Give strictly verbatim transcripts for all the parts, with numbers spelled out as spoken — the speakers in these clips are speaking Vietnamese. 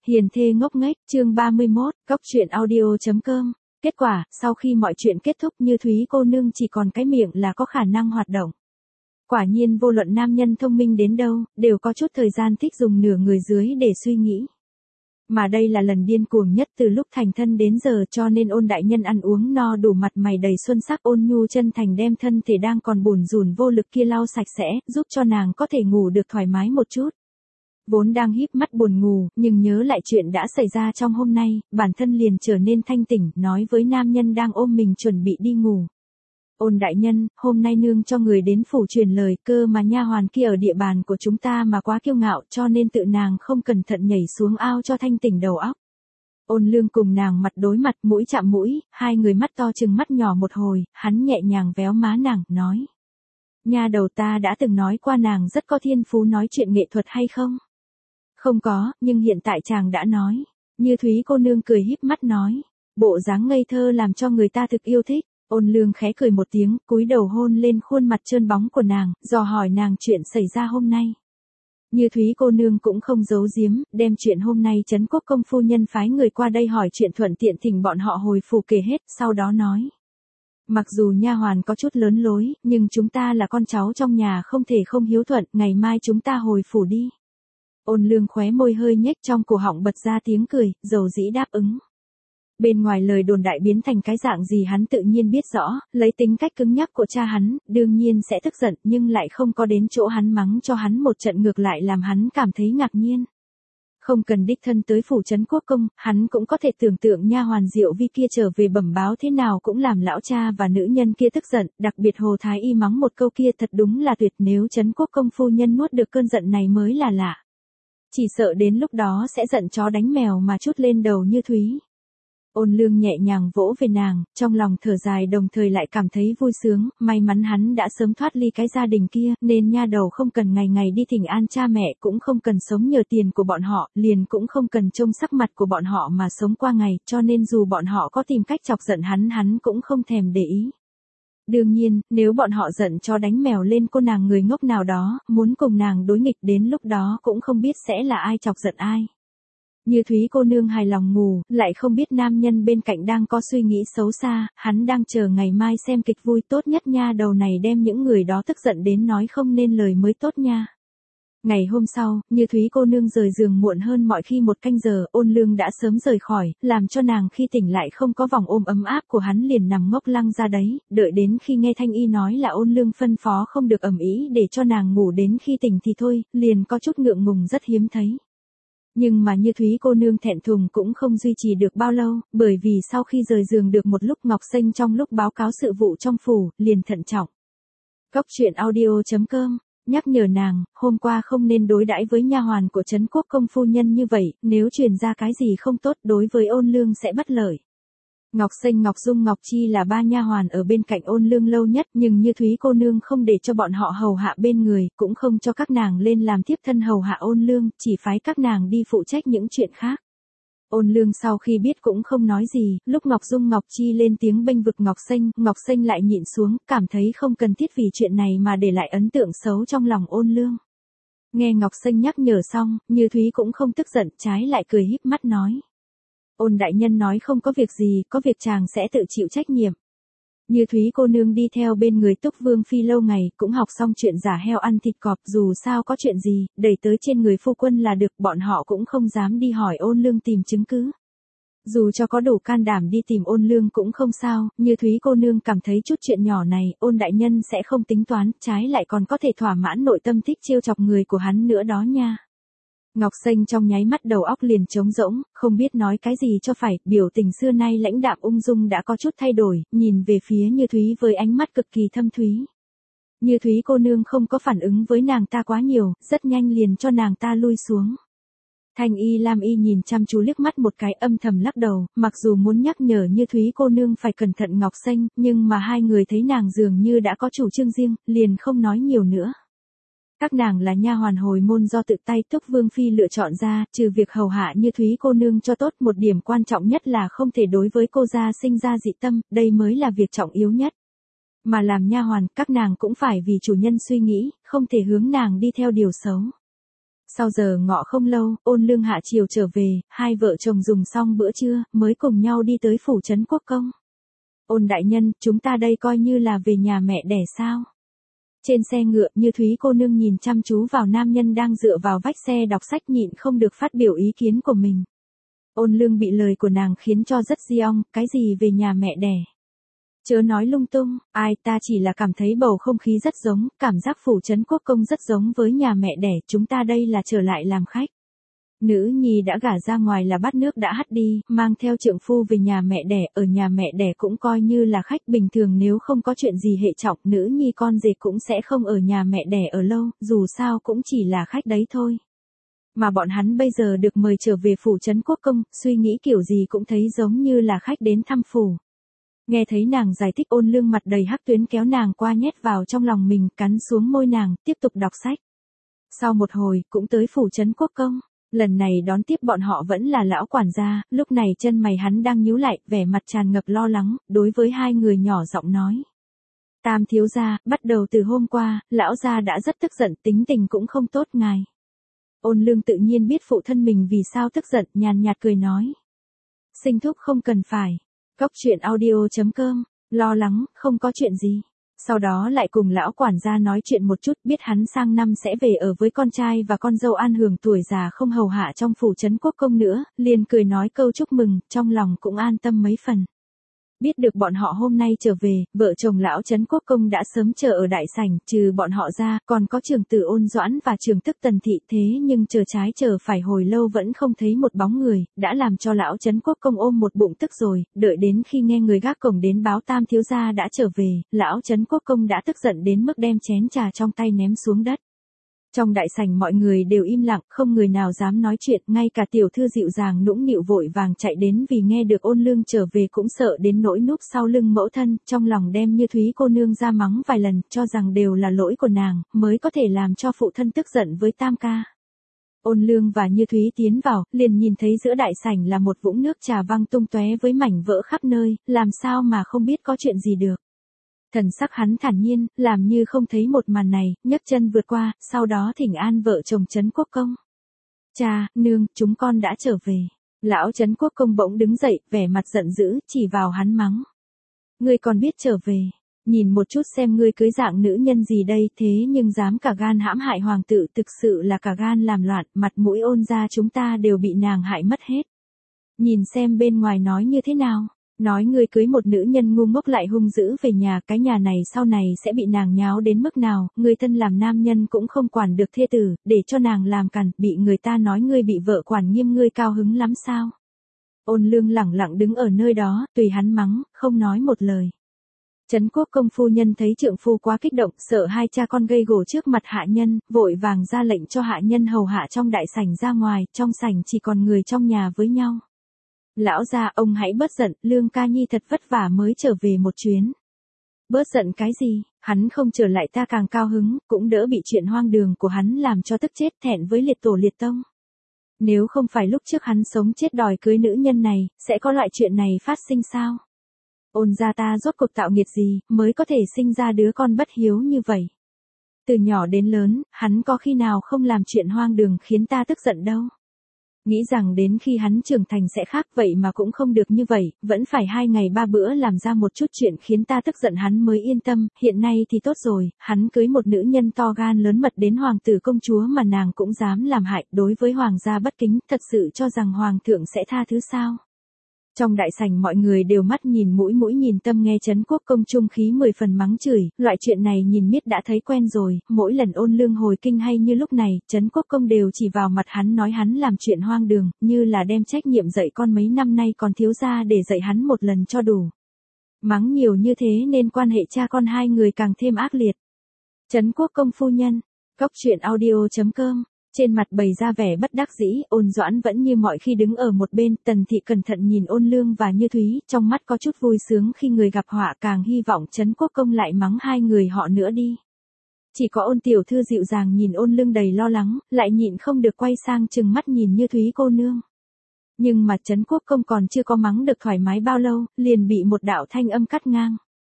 Hiền thê ngốc nghếch, chương ba mươi mốt, cóc truyện audio chấm com. Kết quả, sau khi mọi chuyện kết thúc Như Thúy cô nương chỉ còn cái miệng là có khả năng hoạt động. Quả nhiên vô luận nam nhân thông minh đến đâu, đều có chút thời gian thích dùng nửa người dưới để suy nghĩ. Mà đây là lần điên cuồng nhất từ lúc thành thân đến giờ, cho nên Ôn đại nhân ăn uống no đủ, mặt mày đầy xuân sắc, ôn nhu chân thành đem thân thể đang còn bủn rủn vô lực kia lau sạch sẽ, giúp cho nàng có thể ngủ được thoải mái một chút. Vốn đang híp mắt buồn ngủ, nhưng nhớ lại chuyện đã xảy ra trong hôm nay, bản thân liền trở nên thanh tỉnh, nói với nam nhân đang ôm mình chuẩn bị đi ngủ. Ôn đại nhân, hôm nay nương cho người đến phủ truyền lời, cơ mà nha hoàn kia ở địa bàn của chúng ta mà quá kiêu ngạo, cho nên tự nàng không cẩn thận nhảy xuống ao cho thanh tỉnh đầu óc. Ôn Lương cùng nàng mặt đối mặt, mũi chạm mũi, hai người mắt to chừng mắt nhỏ một hồi, hắn nhẹ nhàng véo má nàng, nói: Nha đầu, ta đã từng nói qua nàng rất có thiên phú nói chuyện nghệ thuật hay không? Không có, nhưng hiện tại chàng đã nói. Như Thúy cô nương cười híp mắt nói, bộ dáng ngây thơ làm cho người ta thực yêu thích. Ôn Lương khẽ cười một tiếng, cúi đầu hôn lên khuôn mặt trơn bóng của nàng, dò hỏi nàng chuyện xảy ra hôm nay. Như Thúy cô nương cũng không giấu giếm, đem chuyện hôm nay Trấn Quốc công phu nhân phái người qua đây hỏi chuyện, thuận tiện thỉnh bọn họ hồi phủ kể hết, sau đó nói: Mặc dù nha hoàn có chút lớn lối, nhưng chúng ta là con cháu trong nhà, không thể không hiếu thuận, ngày mai chúng ta hồi phủ đi. Ôn Lương khóe môi hơi nhếch, trong cổ họng bật ra tiếng cười, dầu dĩ đáp ứng. Bên ngoài lời đồn đại biến thành cái dạng gì hắn tự nhiên biết rõ, lấy tính cách cứng nhắc của cha hắn, đương nhiên sẽ tức giận, nhưng lại không có đến chỗ hắn mắng cho hắn một trận, ngược lại làm hắn cảm thấy ngạc nhiên. Không cần đích thân tới phủ Trấn Quốc công, hắn cũng có thể tưởng tượng nha hoàn Diệu Vi kia trở về bẩm báo thế nào cũng làm lão cha và nữ nhân kia tức giận, đặc biệt Hồ Thái Y mắng một câu kia thật đúng là tuyệt, nếu Trấn Quốc công phu nhân nuốt được cơn giận này mới là lạ. Chỉ sợ đến lúc đó sẽ giận chó đánh mèo mà trút lên đầu Như Thúy. Ôn Lương nhẹ nhàng vỗ về nàng, trong lòng thở dài đồng thời lại cảm thấy vui sướng, may mắn hắn đã sớm thoát ly cái gia đình kia, nên nha đầu không cần ngày ngày đi thỉnh an cha mẹ, cũng không cần sống nhờ tiền của bọn họ, liền cũng không cần trông sắc mặt của bọn họ mà sống qua ngày, cho nên dù bọn họ có tìm cách chọc giận hắn, hắn cũng không thèm để ý. Đương nhiên, nếu bọn họ giận cho đánh mèo lên cô nàng người ngốc nào đó, muốn cùng nàng đối nghịch, đến lúc đó cũng không biết sẽ là ai chọc giận ai. Như Thúy cô nương hài lòng ngủ, lại không biết nam nhân bên cạnh đang có suy nghĩ xấu xa, hắn đang chờ ngày mai xem kịch vui, tốt nhất nha đầu này đem những người đó tức giận đến nói không nên lời mới tốt nha. Ngày hôm sau, Như Thúy cô nương rời giường muộn hơn mọi khi một canh giờ, Ôn Lương đã sớm rời khỏi, làm cho nàng khi tỉnh lại không có vòng ôm ấm áp của hắn, liền nằm ngốc lăng ra đấy, đợi đến khi nghe Thanh Y nói là Ôn Lương phân phó không được ầm ĩ để cho nàng ngủ đến khi tỉnh thì thôi, liền có chút ngượng ngùng rất hiếm thấy. Nhưng mà Như Thúy cô nương thẹn thùng cũng không duy trì được bao lâu, bởi vì sau khi rời giường được một lúc, Ngọc Xanh trong lúc báo cáo sự vụ trong phủ, liền thận trọng. Cóc truyện audio chấm com nhắc nhở nàng, hôm qua không nên đối đãi với nha hoàn của Trấn Quốc công phu nhân như vậy, nếu truyền ra cái gì không tốt đối với Ôn Lương sẽ bất lợi. Ngọc Xanh, Ngọc Dung, Ngọc Chi là ba nha hoàn ở bên cạnh Ôn Lương lâu nhất, nhưng Như Thúy cô nương không để cho bọn họ hầu hạ bên người, cũng không cho các nàng lên làm tiếp thân hầu hạ Ôn Lương, chỉ phái các nàng đi phụ trách những chuyện khác. Ôn Lương sau khi biết cũng không nói gì, lúc Ngọc Dung, Ngọc Chi lên tiếng bênh vực Ngọc Xanh, Ngọc Xanh lại nhịn xuống, cảm thấy không cần thiết vì chuyện này mà để lại ấn tượng xấu trong lòng Ôn Lương. Nghe Ngọc Xanh nhắc nhở xong, Như Thúy cũng không tức giận, trái lại cười híp mắt nói: Ôn đại nhân nói không có việc gì, có việc chàng sẽ tự chịu trách nhiệm. Như Thúy cô nương đi theo bên người Túc Vương phi lâu ngày, cũng học xong chuyện giả heo ăn thịt cọp, dù sao có chuyện gì, đẩy tới trên người phu quân là được, bọn họ cũng không dám đi hỏi Ôn Lương tìm chứng cứ. Dù cho có đủ can đảm đi tìm Ôn Lương cũng không sao, Như Thúy cô nương cảm thấy chút chuyện nhỏ này, Ôn đại nhân sẽ không tính toán, trái lại còn có thể thỏa mãn nội tâm thích trêu chọc người của hắn nữa đó nha. Ngọc Xanh trong nháy mắt đầu óc liền trống rỗng, không biết nói cái gì cho phải, biểu tình xưa nay lãnh đạm ung dung đã có chút thay đổi, nhìn về phía Như Thúy với ánh mắt cực kỳ thâm thúy. Như Thúy cô nương không có phản ứng với nàng ta quá nhiều, rất nhanh liền cho nàng ta lui xuống. Thanh Y Lam Y nhìn chăm chú liếc mắt một cái, âm thầm lắc đầu, mặc dù muốn nhắc nhở Như Thúy cô nương phải cẩn thận Ngọc Xanh, nhưng mà hai người thấy nàng dường như đã có chủ trương riêng, liền không nói nhiều nữa. Các nàng là nha hoàn hồi môn do tự tay Túc Vương phi lựa chọn ra, trừ việc hầu hạ Như Thúy cô nương cho tốt, một điểm quan trọng nhất là không thể đối với cô gia sinh ra dị tâm, đây mới là việc trọng yếu nhất. Mà làm nha hoàn, các nàng cũng phải vì chủ nhân suy nghĩ, không thể hướng nàng đi theo điều xấu. Sau giờ ngọ không lâu, Ôn Lương hạ chiều trở về, hai vợ chồng dùng xong bữa trưa, mới cùng nhau đi tới phủ trấn quốc công. Ôn đại nhân, chúng ta đây coi như là về nhà mẹ đẻ sao? Trên xe ngựa, Như Thúy cô nương nhìn chăm chú vào nam nhân đang dựa vào vách xe đọc sách nhịn không được phát biểu ý kiến của mình. Ôn Lương bị lời của nàng khiến cho rất di ong, cái gì về nhà mẹ đẻ? Chớ nói lung tung, ai ta chỉ là cảm thấy bầu không khí rất giống, cảm giác phủ trấn quốc công rất giống với nhà mẹ đẻ, chúng ta đây là trở lại làm khách. Nữ nhi đã gả ra ngoài là bát nước đã hắt đi, mang theo trượng phu về nhà mẹ đẻ, ở nhà mẹ đẻ cũng coi như là khách bình thường, nếu không có chuyện gì hệ trọng, nữ nhi con dệt cũng sẽ không ở nhà mẹ đẻ ở lâu, dù sao cũng chỉ là khách đấy thôi. Mà bọn hắn bây giờ được mời trở về phủ trấn quốc công, suy nghĩ kiểu gì cũng thấy giống như là khách đến thăm phủ. Nghe thấy nàng giải thích, Ôn Lương mặt đầy hắc tuyến kéo nàng qua nhét vào trong lòng mình, cắn xuống môi nàng, tiếp tục đọc sách. Sau một hồi, cũng tới phủ trấn quốc công. Lần này đón tiếp bọn họ vẫn là lão quản gia, lúc này chân mày hắn đang nhíu lại, vẻ mặt tràn ngập lo lắng, đối với hai người nhỏ giọng nói. Tam thiếu gia, bắt đầu từ hôm qua, lão gia đã rất tức giận, tính tình cũng không tốt ngài. Ôn Lương tự nhiên biết phụ thân mình vì sao tức giận, nhàn nhạt cười nói. Sinh thúc không cần phải. Cóc truyện audio chấm com, lo lắng, không có chuyện gì. Sau đó lại cùng lão quản gia nói chuyện một chút, biết hắn sang năm sẽ về ở với con trai và con dâu an hưởng tuổi già không hầu hạ trong phủ trấn quốc công nữa, liền cười nói câu chúc mừng, trong lòng cũng an tâm mấy phần. Biết được bọn họ hôm nay trở về, vợ chồng lão trấn quốc công đã sớm chờ ở đại sảnh, trừ bọn họ ra, còn có trưởng tử Ôn Doãn và trưởng tức Tần Thị, thế nhưng chờ trái chờ phải hồi lâu vẫn không thấy một bóng người, đã làm cho lão trấn quốc công ôm một bụng tức rồi, đợi đến khi nghe người gác cổng đến báo tam thiếu gia đã trở về, lão trấn quốc công đã tức giận đến mức đem chén trà trong tay ném xuống đất. Trong đại sảnh mọi người đều im lặng, không người nào dám nói chuyện, ngay cả tiểu thư dịu dàng nũng nịu vội vàng chạy đến vì nghe được Ôn Lương trở về cũng sợ đến nỗi núp sau lưng mẫu thân, trong lòng đem Như Thúy cô nương ra mắng vài lần, cho rằng đều là lỗi của nàng, mới có thể làm cho phụ thân tức giận với tam ca. Ôn Lương và Như Thúy tiến vào, liền nhìn thấy giữa đại sảnh là một vũng nước trà văng tung tóe với mảnh vỡ khắp nơi, làm sao mà không biết có chuyện gì được. Thần sắc hắn thản nhiên, làm như không thấy một màn này, nhấc chân vượt qua, sau đó thỉnh an vợ chồng trấn quốc công. Cha, nương, chúng con đã trở về. Lão trấn quốc công bỗng đứng dậy, vẻ mặt giận dữ, chỉ vào hắn mắng. Ngươi còn biết trở về, nhìn một chút xem ngươi cưới dạng nữ nhân gì đây, thế nhưng dám cả gan hãm hại hoàng tử, thực sự là cả gan làm loạn, mặt mũi Ôn gia chúng ta đều bị nàng hại mất hết. Nhìn xem bên ngoài nói như thế nào. Nói ngươi cưới một nữ nhân ngu ngốc lại hung dữ về nhà, cái nhà này sau này sẽ bị nàng nháo đến mức nào, ngươi thân làm nam nhân cũng không quản được thê tử, để cho nàng làm cằn, bị người ta nói ngươi bị vợ quản nghiêm ngươi cao hứng lắm sao? Ôn Lương lẳng lặng đứng ở nơi đó, tùy hắn mắng, không nói một lời. Trấn quốc công phu nhân thấy trượng phu quá kích động, sợ hai cha con gây gổ trước mặt hạ nhân, vội vàng ra lệnh cho hạ nhân hầu hạ trong đại sảnh ra ngoài, trong sảnh chỉ còn người trong nhà với nhau. Lão gia, ông hãy bớt giận, Lương ca nhi thật vất vả mới trở về một chuyến. Bớt giận cái gì, hắn không trở lại ta càng cao hứng, cũng đỡ bị chuyện hoang đường của hắn làm cho tức chết, thẹn với liệt tổ liệt tông. Nếu không phải lúc trước hắn sống chết đòi cưới nữ nhân này, sẽ có loại chuyện này phát sinh sao? Ôn gia ta rốt cuộc tạo nghiệt gì, mới có thể sinh ra đứa con bất hiếu như vậy? Từ nhỏ đến lớn, hắn có khi nào không làm chuyện hoang đường khiến ta tức giận đâu. Nghĩ rằng đến khi hắn trưởng thành sẽ khác, vậy mà cũng không được như vậy, vẫn phải hai ngày ba bữa làm ra một chút chuyện khiến ta tức giận hắn mới yên tâm, hiện nay thì tốt rồi, hắn cưới một nữ nhân to gan lớn mật đến hoàng tử công chúa mà nàng cũng dám làm hại, đối với hoàng gia bất kính, thật sự cho rằng hoàng thượng sẽ tha thứ sao? Trong đại sảnh mọi người đều mắt nhìn mũi mũi nhìn tâm, nghe trấn quốc công trung khí mười phần mắng chửi, loại chuyện này nhìn miết đã thấy quen rồi, mỗi lần Ôn Lương hồi kinh hay như lúc này, trấn quốc công đều chỉ vào mặt hắn nói hắn làm chuyện hoang đường, như là đem trách nhiệm dạy con mấy năm nay còn thiếu ra để dạy hắn một lần cho đủ. Mắng nhiều như thế nên quan hệ cha con hai người càng thêm ác liệt. Trấn quốc công phu nhân, cóc truyện audio chấm com. Trên mặt bày ra vẻ bất đắc dĩ, Ôn Doãn vẫn như mọi khi đứng ở một bên, Tần Thị cẩn thận nhìn Ôn Lương và Như Thúy, trong mắt có chút vui sướng khi người gặp họa, càng hy vọng trấn quốc công lại mắng hai người họ nữa đi. Chỉ có Ôn tiểu thư dịu dàng nhìn Ôn Lương đầy lo lắng, lại nhịn không được quay sang trừng mắt nhìn Như Thúy cô nương. Nhưng mà trấn quốc công còn chưa có mắng được thoải mái bao lâu, liền bị một đạo thanh âm cắt ngang.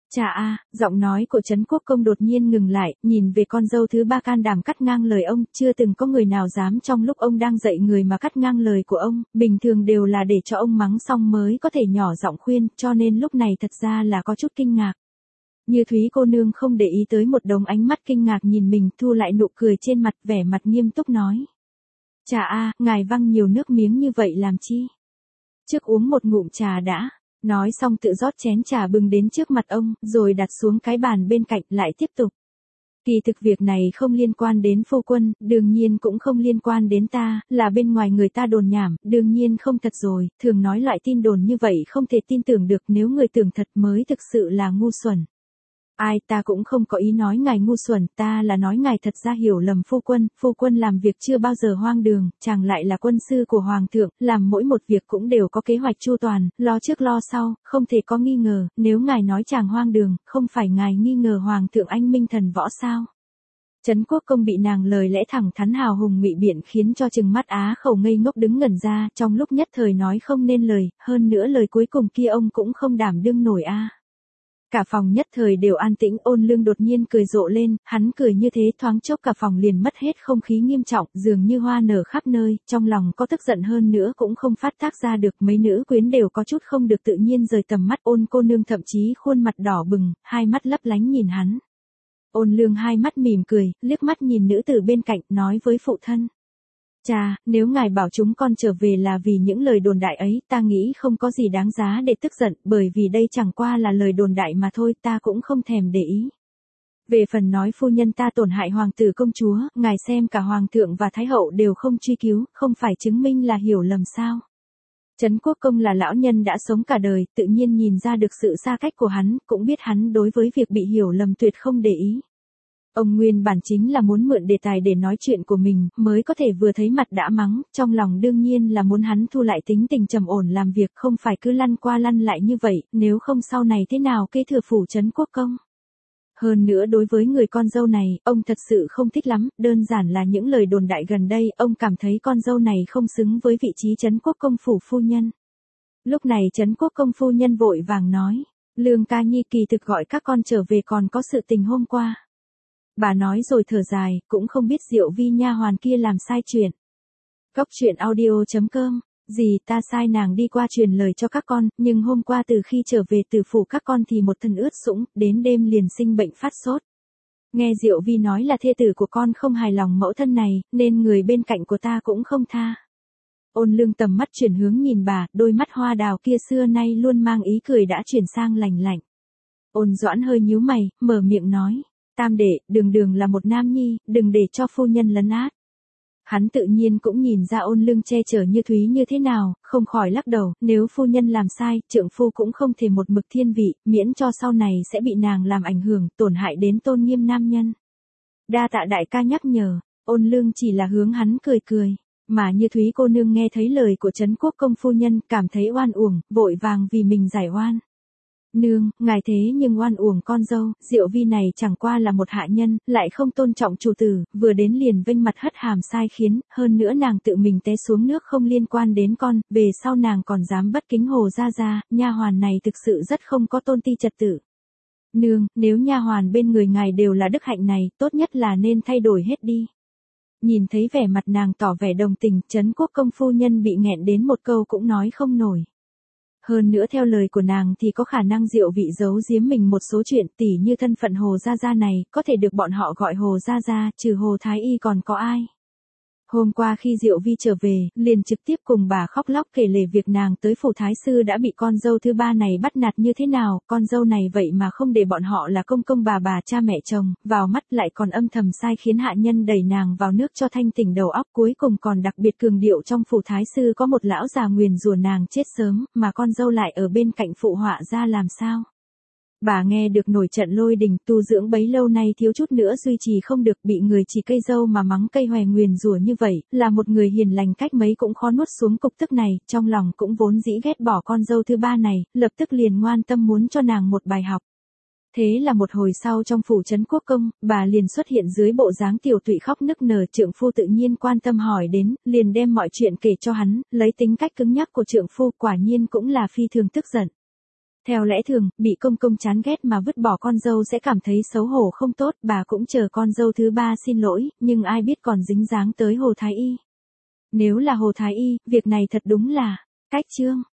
Chà a, giọng nói của Trấn Quốc Công đột nhiên ngừng lại, nhìn về con dâu thứ ba can đảm cắt ngang lời ông, chưa từng có người nào dám trong lúc ông đang dạy người mà cắt ngang lời của ông, bình thường đều là để cho ông mắng xong mới có thể nhỏ giọng khuyên, cho nên lúc này thật ra là có chút kinh ngạc. Như Thúy cô nương không để ý tới một đống ánh mắt kinh ngạc nhìn mình, thu lại nụ cười trên mặt, vẻ mặt nghiêm túc nói. Chà a, ngài văng nhiều nước miếng như vậy làm chi? Trước uống một ngụm trà đã. Nói xong tự rót chén trà bưng đến trước mặt ông, rồi đặt xuống cái bàn bên cạnh, lại tiếp tục. Kỳ thực việc này không liên quan đến phu quân, đương nhiên cũng không liên quan đến ta, là bên ngoài người ta đồn nhảm, đương nhiên không thật rồi, thường nói loại tin đồn như vậy không thể tin tưởng được, nếu người tưởng thật mới thực sự là ngu xuẩn. Ai, ta cũng không có ý nói ngài ngu xuẩn, ta là nói ngài thật ra hiểu lầm phu quân, phu quân làm việc chưa bao giờ hoang đường, chàng lại là quân sư của hoàng thượng, làm mỗi một việc cũng đều có kế hoạch chu toàn, lo trước lo sau, không thể có nghi ngờ, nếu ngài nói chàng hoang đường, không phải ngài nghi ngờ hoàng thượng anh minh thần võ sao? Trấn Quốc Công bị nàng lời lẽ thẳng thắn hào hùng ngụy biện khiến cho trừng mắt á khẩu ngây ngốc đứng ngẩn ra, trong lúc nhất thời nói không nên lời, hơn nữa lời cuối cùng kia ông cũng không đảm đương nổi a. Cả phòng nhất thời đều an tĩnh, Ôn Lương đột nhiên cười rộ lên, hắn cười như thế thoáng chốc cả phòng liền mất hết không khí nghiêm trọng, dường như hoa nở khắp nơi, trong lòng có tức giận hơn nữa cũng không phát tác ra được, mấy nữ quyến đều có chút không được tự nhiên rời tầm mắt Ôn cô nương thậm chí khuôn mặt đỏ bừng, hai mắt lấp lánh nhìn hắn. Ôn Lương hai mắt mỉm cười, liếc mắt nhìn nữ tử bên cạnh, nói với phụ thân. Chà, nếu ngài bảo chúng con trở về là vì những lời đồn đại ấy, ta nghĩ không có gì đáng giá để tức giận, bởi vì đây chẳng qua là lời đồn đại mà thôi, ta cũng không thèm để ý. Về phần nói phu nhân ta tổn hại hoàng tử công chúa, ngài xem cả hoàng thượng và thái hậu đều không truy cứu, không phải chứng minh là hiểu lầm sao? Trấn Quốc Công là lão nhân đã sống cả đời, tự nhiên nhìn ra được sự xa cách của hắn, cũng biết hắn đối với việc bị hiểu lầm tuyệt không để ý. Ông nguyên bản chính là muốn mượn đề tài để nói chuyện của mình, mới có thể vừa thấy mặt đã mắng, trong lòng đương nhiên là muốn hắn thu lại tính tình trầm ổn làm việc, không phải cứ lăn qua lăn lại như vậy, nếu không sau này thế nào kế thừa phủ Trấn Quốc Công. Hơn nữa đối với người con dâu này, ông thật sự không thích lắm, đơn giản là những lời đồn đại gần đây, ông cảm thấy con dâu này không xứng với vị trí Trấn Quốc Công phủ phu nhân. Lúc này Trấn Quốc Công phu nhân vội vàng nói, Lương ca nhi kỳ thực gọi các con trở về còn có sự tình hôm qua. Bà nói rồi thở dài, cũng không biết Diệu Vi nha hoàn kia làm sai chuyện. Góc truyện audio chấm com, gì ta sai nàng đi qua truyền lời cho các con, nhưng hôm qua từ khi trở về từ phủ các con thì một thân ướt sũng, đến đêm liền sinh bệnh phát sốt. Nghe Diệu Vi nói là thê tử của con không hài lòng mẫu thân này, nên người bên cạnh của ta cũng không tha. Ôn Lương tầm mắt chuyển hướng nhìn bà, đôi mắt hoa đào kia xưa nay luôn mang ý cười đã chuyển sang lạnh lạnh. Ôn Doãn hơi nhíu mày, mở miệng nói. Tam đệ, đường đường là một nam nhi, đừng để cho phu nhân lấn át. Hắn tự nhiên cũng nhìn ra Ôn Lương che chở như Thúy như thế nào, không khỏi lắc đầu, nếu phu nhân làm sai, trượng phu cũng không thể một mực thiên vị, miễn cho sau này sẽ bị nàng làm ảnh hưởng, tổn hại đến tôn nghiêm nam nhân. Đa tạ đại ca nhắc nhở, Ôn Lương chỉ là hướng hắn cười cười, mà như Thúy cô nương nghe thấy lời của Trấn Quốc Công phu nhân, cảm thấy oan uổng, vội vàng vì mình giải oan. Nương, ngài thế nhưng oan uổng con dâu, Diệu Vi này chẳng qua là một hạ nhân, lại không tôn trọng chủ tử, vừa đến liền vênh mặt hất hàm sai khiến, hơn nữa nàng tự mình té xuống nước không liên quan đến con, về sau nàng còn dám bất kính Hồ gia gia, nha hoàn này thực sự rất không có tôn ti trật tự. Nương, nếu nha hoàn bên người ngài đều là đức hạnh này, tốt nhất là nên thay đổi hết đi. Nhìn thấy vẻ mặt nàng tỏ vẻ đồng tình, Trấn Quốc Công phu nhân bị nghẹn đến một câu cũng nói không nổi. Hơn nữa theo lời của nàng thì có khả năng Diệu Vi giấu giếm mình một số chuyện, tỉ như thân phận Hồ gia gia này, có thể được bọn họ gọi Hồ gia gia, trừ Hồ Thái Y còn có ai. Hôm qua khi Diệu Vi trở về, liền trực tiếp cùng bà khóc lóc kể lể việc nàng tới phủ thái sư đã bị con dâu thứ ba này bắt nạt như thế nào, con dâu này vậy mà không để bọn họ là công công bà bà cha mẹ chồng, vào mắt lại còn âm thầm sai khiến hạ nhân đẩy nàng vào nước cho thanh tỉnh đầu óc, cuối cùng còn đặc biệt cường điệu trong phủ thái sư có một lão già nguyền rủa nàng chết sớm, mà con dâu lại ở bên cạnh phụ họa ra làm sao. Bà nghe được nổi trận lôi đình, tu dưỡng bấy lâu nay thiếu chút nữa duy trì không được, bị người chỉ cây dâu mà mắng cây hòe nguyền rủa như vậy, là một người hiền lành cách mấy cũng khó nuốt xuống cục tức này, trong lòng cũng vốn dĩ ghét bỏ con dâu thứ ba này, lập tức liền ngoan tâm muốn cho nàng một bài học. Thế là một hồi sau trong phủ Trấn Quốc Công, bà liền xuất hiện dưới bộ dáng tiểu tụy khóc nức nở, trượng phu tự nhiên quan tâm hỏi đến, liền đem mọi chuyện kể cho hắn, lấy tính cách cứng nhắc của trượng phu quả nhiên cũng là phi thường tức giận. Theo lẽ thường, bị công công chán ghét mà vứt bỏ con dâu sẽ cảm thấy xấu hổ không tốt, bà cũng chờ con dâu thứ ba xin lỗi, nhưng ai biết còn dính dáng tới Hồ Thái Y. Nếu là Hồ Thái Y, việc này thật đúng là cách chương.